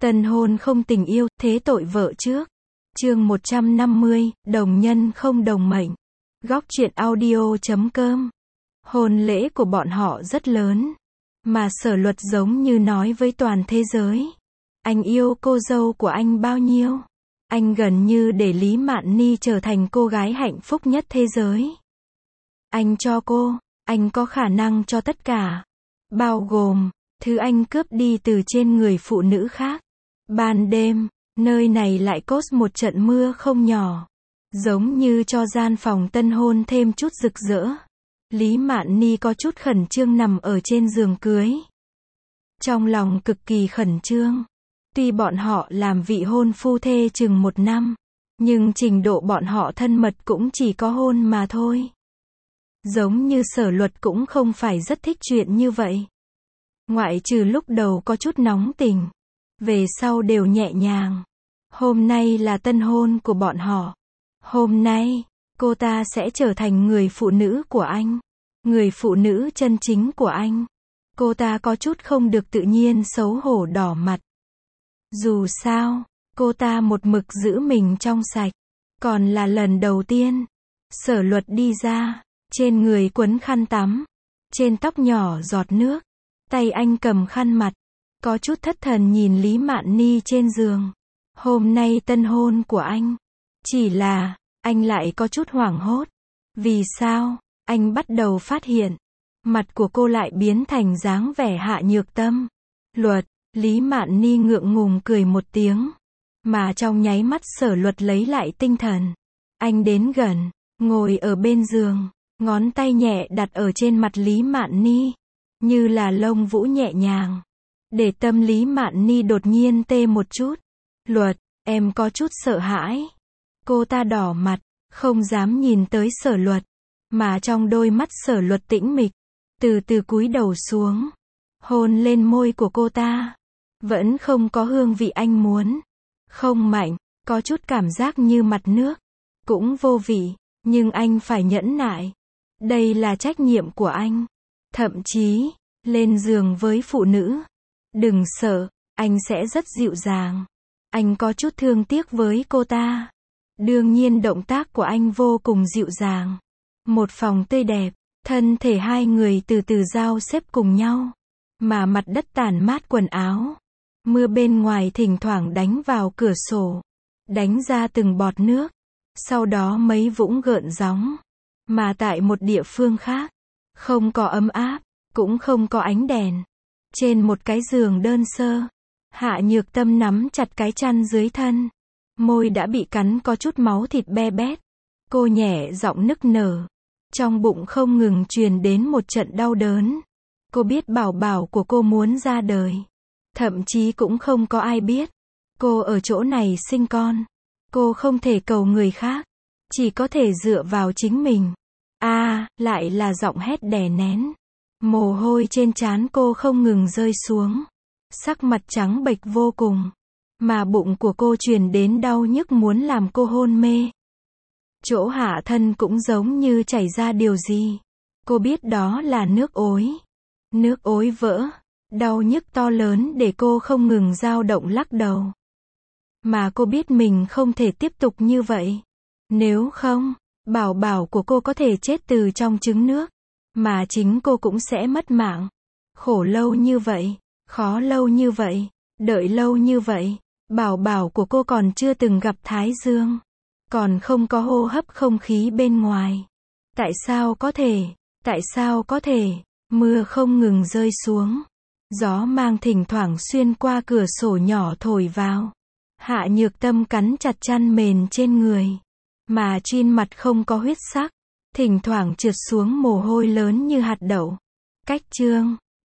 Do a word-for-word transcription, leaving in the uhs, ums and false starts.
Tân hôn không tình yêu, thế tội vợ trước. Chương một trăm năm mươi, đồng nhân không đồng mệnh. Góc truyện audio chấm com. Hôn lễ của bọn họ rất lớn, mà Sở Luật giống như nói với toàn thế giới. Anh yêu cô dâu của anh bao nhiêu? Anh gần như để Lý Mạn Ni trở thành cô gái hạnh phúc nhất thế giới. Anh cho cô, anh có khả năng cho tất cả, bao gồm thứ anh cướp đi từ trên người phụ nữ khác. Ban đêm, nơi này lại cốt một trận mưa không nhỏ, giống như cho gian phòng tân hôn thêm chút rực rỡ. Lý Mạn Ni có chút khẩn trương nằm ở trên giường cưới. Trong lòng cực kỳ khẩn trương. Tuy bọn họ làm vị hôn phu thê chừng một năm, nhưng trình độ bọn họ thân mật cũng chỉ có hôn mà thôi. Giống như Sở Luật cũng không phải rất thích chuyện như vậy. Ngoại trừ lúc đầu có chút nóng tình, về sau đều nhẹ nhàng. Hôm nay là tân hôn của bọn họ. Hôm nay, cô ta sẽ trở thành người phụ nữ của anh. Người phụ nữ chân chính của anh. Cô ta có chút không được tự nhiên xấu hổ đỏ mặt. Dù sao, cô ta một mực giữ mình trong sạch. Còn là lần đầu tiên, Sở Luật đi ra, trên người quấn khăn tắm, trên tóc nhỏ giọt nước, tay anh cầm khăn mặt, có chút thất thần nhìn Lý Mạn Ni trên giường. Hôm nay tân hôn của anh. Chỉ là, anh lại có chút hoảng hốt. Vì sao? Anh bắt đầu phát hiện, mặt của cô lại biến thành dáng vẻ Hạ Nhược Tâm. Luật, Lý Mạn Ni ngượng ngùng cười một tiếng, mà trong nháy mắt Sở Luật lấy lại tinh thần. Anh đến gần, ngồi ở bên giường, ngón tay nhẹ đặt ở trên mặt Lý Mạn Ni, như là lông vũ nhẹ nhàng, để tâm Lý Mạn Ni đột nhiên tê một chút. Luật, em có chút sợ hãi. Cô ta đỏ mặt, không dám nhìn tới Sở Luật, mà trong đôi mắt Sở Luật tĩnh mịch, từ từ cúi đầu xuống, hôn lên môi của cô ta. Vẫn không có hương vị anh muốn. Không mạnh, có chút cảm giác như mặt nước. Cũng vô vị, nhưng anh phải nhẫn nại. Đây là trách nhiệm của anh. Thậm chí, lên giường với phụ nữ. Đừng sợ, anh sẽ rất dịu dàng. Anh có chút thương tiếc với cô ta. Đương nhiên động tác của anh vô cùng dịu dàng. Một phòng tươi đẹp, thân thể hai người từ từ giao xếp cùng nhau. Mà mặt đất tản mát quần áo. Mưa bên ngoài thỉnh thoảng đánh vào cửa sổ, đánh ra từng bọt nước, sau đó mấy vũng gợn gióng. Mà tại một địa phương khác, không có ấm áp, cũng không có ánh đèn. Trên một cái giường đơn sơ, Hạ Nhược Tâm nắm chặt cái chăn dưới thân. Môi đã bị cắn có chút máu thịt be bét. Cô nhẹ giọng nức nở. Trong bụng không ngừng truyền đến một trận đau đớn. Cô biết bảo bảo của cô muốn ra đời. Thậm chí cũng không có ai biết. Cô ở chỗ này sinh con. Cô không thể cầu người khác. Chỉ có thể dựa vào chính mình. A, à, lại là giọng hét đè nén. Mồ hôi trên trán cô không ngừng rơi xuống. Sắc mặt trắng bệch vô cùng. Mà bụng của cô truyền đến đau nhức muốn làm cô hôn mê. Chỗ hạ thân cũng giống như chảy ra điều gì. Cô biết đó là nước ối. Nước ối vỡ. Đau nhức to lớn để cô không ngừng dao động lắc đầu. Mà cô biết mình không thể tiếp tục như vậy. Nếu không, bảo bảo của cô có thể chết từ trong trứng nước. Mà chính cô cũng sẽ mất mạng. Khổ lâu như vậy, khó lâu như vậy, đợi lâu như vậy. Bảo bảo của cô còn chưa từng gặp thái dương. Còn không có hô hấp không khí bên ngoài. Tại sao có thể? Tại sao có thể? Mưa không ngừng rơi xuống. Gió mang thỉnh thoảng xuyên qua cửa sổ nhỏ thổi vào. Hạ Nhược Tâm cắn chặt chăn mền trên người. Mà trên mặt không có huyết sắc. Thỉnh thoảng trượt xuống mồ hôi lớn như hạt đậu. Cách chương